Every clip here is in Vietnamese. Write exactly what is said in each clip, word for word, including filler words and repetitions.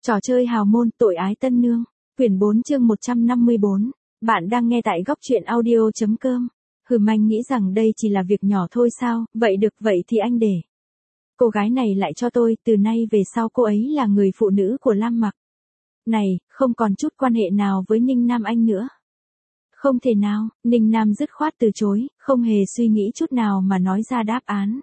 Trò chơi hào môn tội ái tân nương. Quyển bốn chương một trăm năm mươi bốn. Bạn đang nghe tại góc truyện audio.com. Hừm, anh nghĩ rằng đây chỉ là việc nhỏ thôi sao, vậy được, vậy thì anh để cô gái này lại cho tôi, từ nay về sau cô ấy là người phụ nữ của Lam Mặc. Này, không còn chút quan hệ nào với Ninh Nam Anh nữa. Không thể nào, Ninh Nam dứt khoát từ chối, không hề suy nghĩ chút nào mà nói ra đáp án.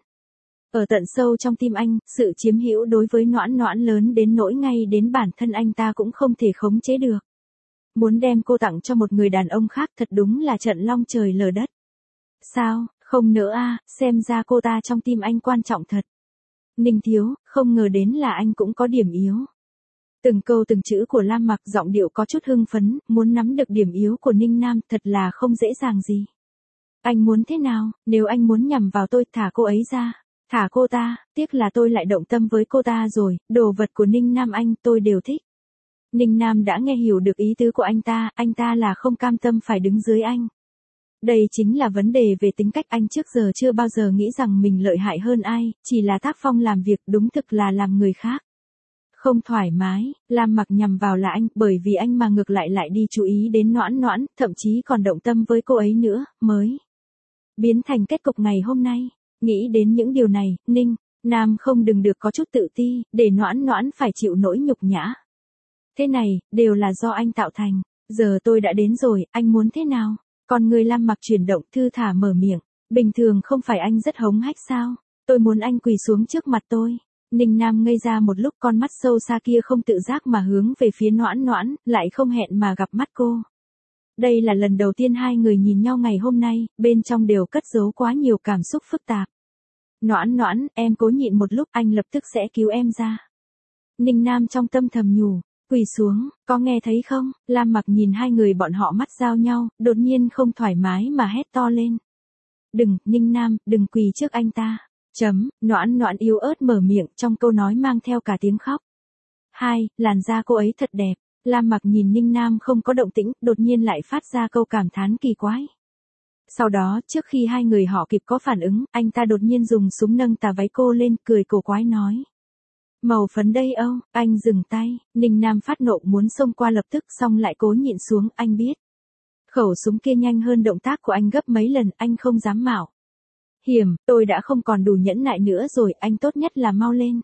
Ở tận sâu trong tim anh, sự chiếm hữu đối với Noãn Noãn lớn đến nỗi ngay đến bản thân anh ta cũng không thể khống chế được. Muốn đem cô tặng cho một người đàn ông khác thật đúng là trận long trời lở đất. Sao, không nỡ a, xem ra cô ta trong tim anh quan trọng thật. Ninh thiếu, không ngờ đến là anh cũng có điểm yếu. Từng câu từng chữ của Lam Mặc giọng điệu có chút hưng phấn, muốn nắm được điểm yếu của Ninh Nam thật là không dễ dàng gì. Anh muốn thế nào, nếu anh muốn nhằm vào tôi, thả cô ấy ra. Thả cô ta, tiếc là tôi lại động tâm với cô ta rồi, đồ vật của Ninh Nam Anh tôi đều thích. Ninh Nam đã nghe hiểu được ý tứ của anh ta, anh ta là không cam tâm phải đứng dưới anh. Đây chính là vấn đề về tính cách, anh trước giờ chưa bao giờ nghĩ rằng mình lợi hại hơn ai, chỉ là tác phong làm việc đúng thực là làm người khác không thoải mái. Lam Mặc nhằm vào là anh, bởi vì anh mà ngược lại lại đi chú ý đến Noãn Noãn, thậm chí còn động tâm với cô ấy nữa, mới biến thành kết cục ngày hôm nay. Nghĩ đến những điều này, Ninh Nam không đừng được có chút tự ti, để Noãn Noãn phải chịu nỗi nhục nhã. Thế này, đều là do anh tạo thành. Giờ tôi đã đến rồi, anh muốn thế nào? Còn người Lam Mặc chuyển động, thư thả mở miệng. Bình thường không phải anh rất hống hách sao? Tôi muốn anh quỳ xuống trước mặt tôi. Ninh Nam ngây ra một lúc, con mắt sâu xa kia không tự giác mà hướng về phía Noãn Noãn, lại không hẹn mà gặp mắt cô. Đây là lần đầu tiên hai người nhìn nhau ngày hôm nay, bên trong đều cất giấu quá nhiều cảm xúc phức tạp. Noãn Noãn, em cố nhịn một lúc, anh lập tức sẽ cứu em ra. Ninh Nam trong tâm thầm nhủ, quỳ xuống, có nghe thấy không? Lam Mặc nhìn hai người bọn họ mắt giao nhau, đột nhiên không thoải mái mà hét to lên. Đừng, Ninh Nam, đừng quỳ trước anh ta. Chấm, Noãn Noãn yếu ớt mở miệng, trong câu nói mang theo cả tiếng khóc. Hai, làn da cô ấy thật đẹp. Lam Mặc nhìn Ninh Nam không có động tĩnh, đột nhiên lại phát ra câu cảm thán kỳ quái. Sau đó, trước khi hai người họ kịp có phản ứng, anh ta đột nhiên dùng súng nâng tà váy cô lên, cười cổ quái nói. Màu phấn đây âu, anh dừng tay. Ninh Nam phát nộ muốn xông qua lập tức, xong lại cố nhịn xuống, anh biết. Khẩu súng kia nhanh hơn động tác của anh gấp mấy lần, anh không dám mạo hiểm, tôi đã không còn đủ nhẫn nại nữa rồi, anh tốt nhất là mau lên.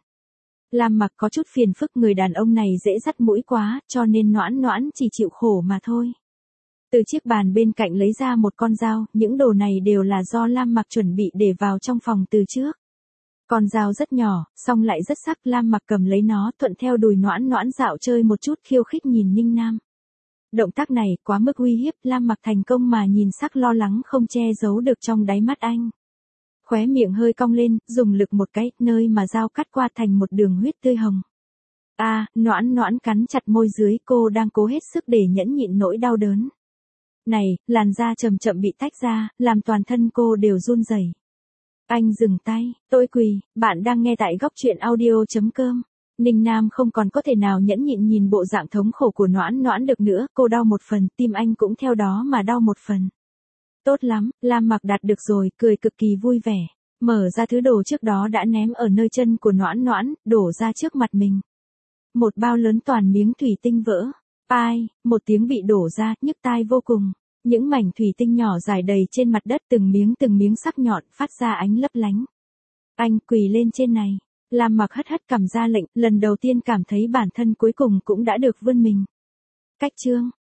Lam Mặc có chút phiền phức, người đàn ông này dễ dắt mũi quá, cho nên Noãn Noãn chỉ chịu khổ mà thôi. Từ chiếc bàn bên cạnh lấy ra một con dao, những đồ này đều là do Lam Mặc chuẩn bị để vào trong phòng từ trước. Con dao rất nhỏ, song lại rất sắc, Lam Mặc cầm lấy nó, thuận theo đùi Noãn Noãn dạo chơi một chút, khiêu khích nhìn Ninh Nam. Động tác này quá mức uy hiếp, Lam Mặc thành công mà nhìn sắc lo lắng không che giấu được trong đáy mắt anh. Khóe miệng hơi cong lên, dùng lực một cái, nơi mà dao cắt qua thành một đường huyết tươi hồng. A, à, Noãn Noãn cắn chặt môi dưới, cô đang cố hết sức để nhẫn nhịn nỗi đau đớn. Này, làn da chậm chậm bị tách ra, làm toàn thân cô đều run rẩy. Anh dừng tay, tôi quỳ, bạn đang nghe tại góc truyện audio.com. Ninh Nam không còn có thể nào nhẫn nhịn nhìn bộ dạng thống khổ của Noãn Noãn được nữa, cô đau một phần, tim anh cũng theo đó mà đau một phần. Tốt lắm, Lam Mặc đạt được rồi, cười cực kỳ vui vẻ. Mở ra thứ đồ trước đó đã ném ở nơi chân của Noãn Noãn, đổ ra trước mặt mình. Một bao lớn toàn miếng thủy tinh vỡ. Ai, một tiếng bị đổ ra, nhức tai vô cùng. Những mảnh thủy tinh nhỏ rải đầy trên mặt đất, từng miếng từng miếng sắc nhọn, phát ra ánh lấp lánh. Anh quỳ lên trên này. Lam Mặc hất hất cằm ra lệnh, lần đầu tiên cảm thấy bản thân cuối cùng cũng đã được vươn mình. Cách chương,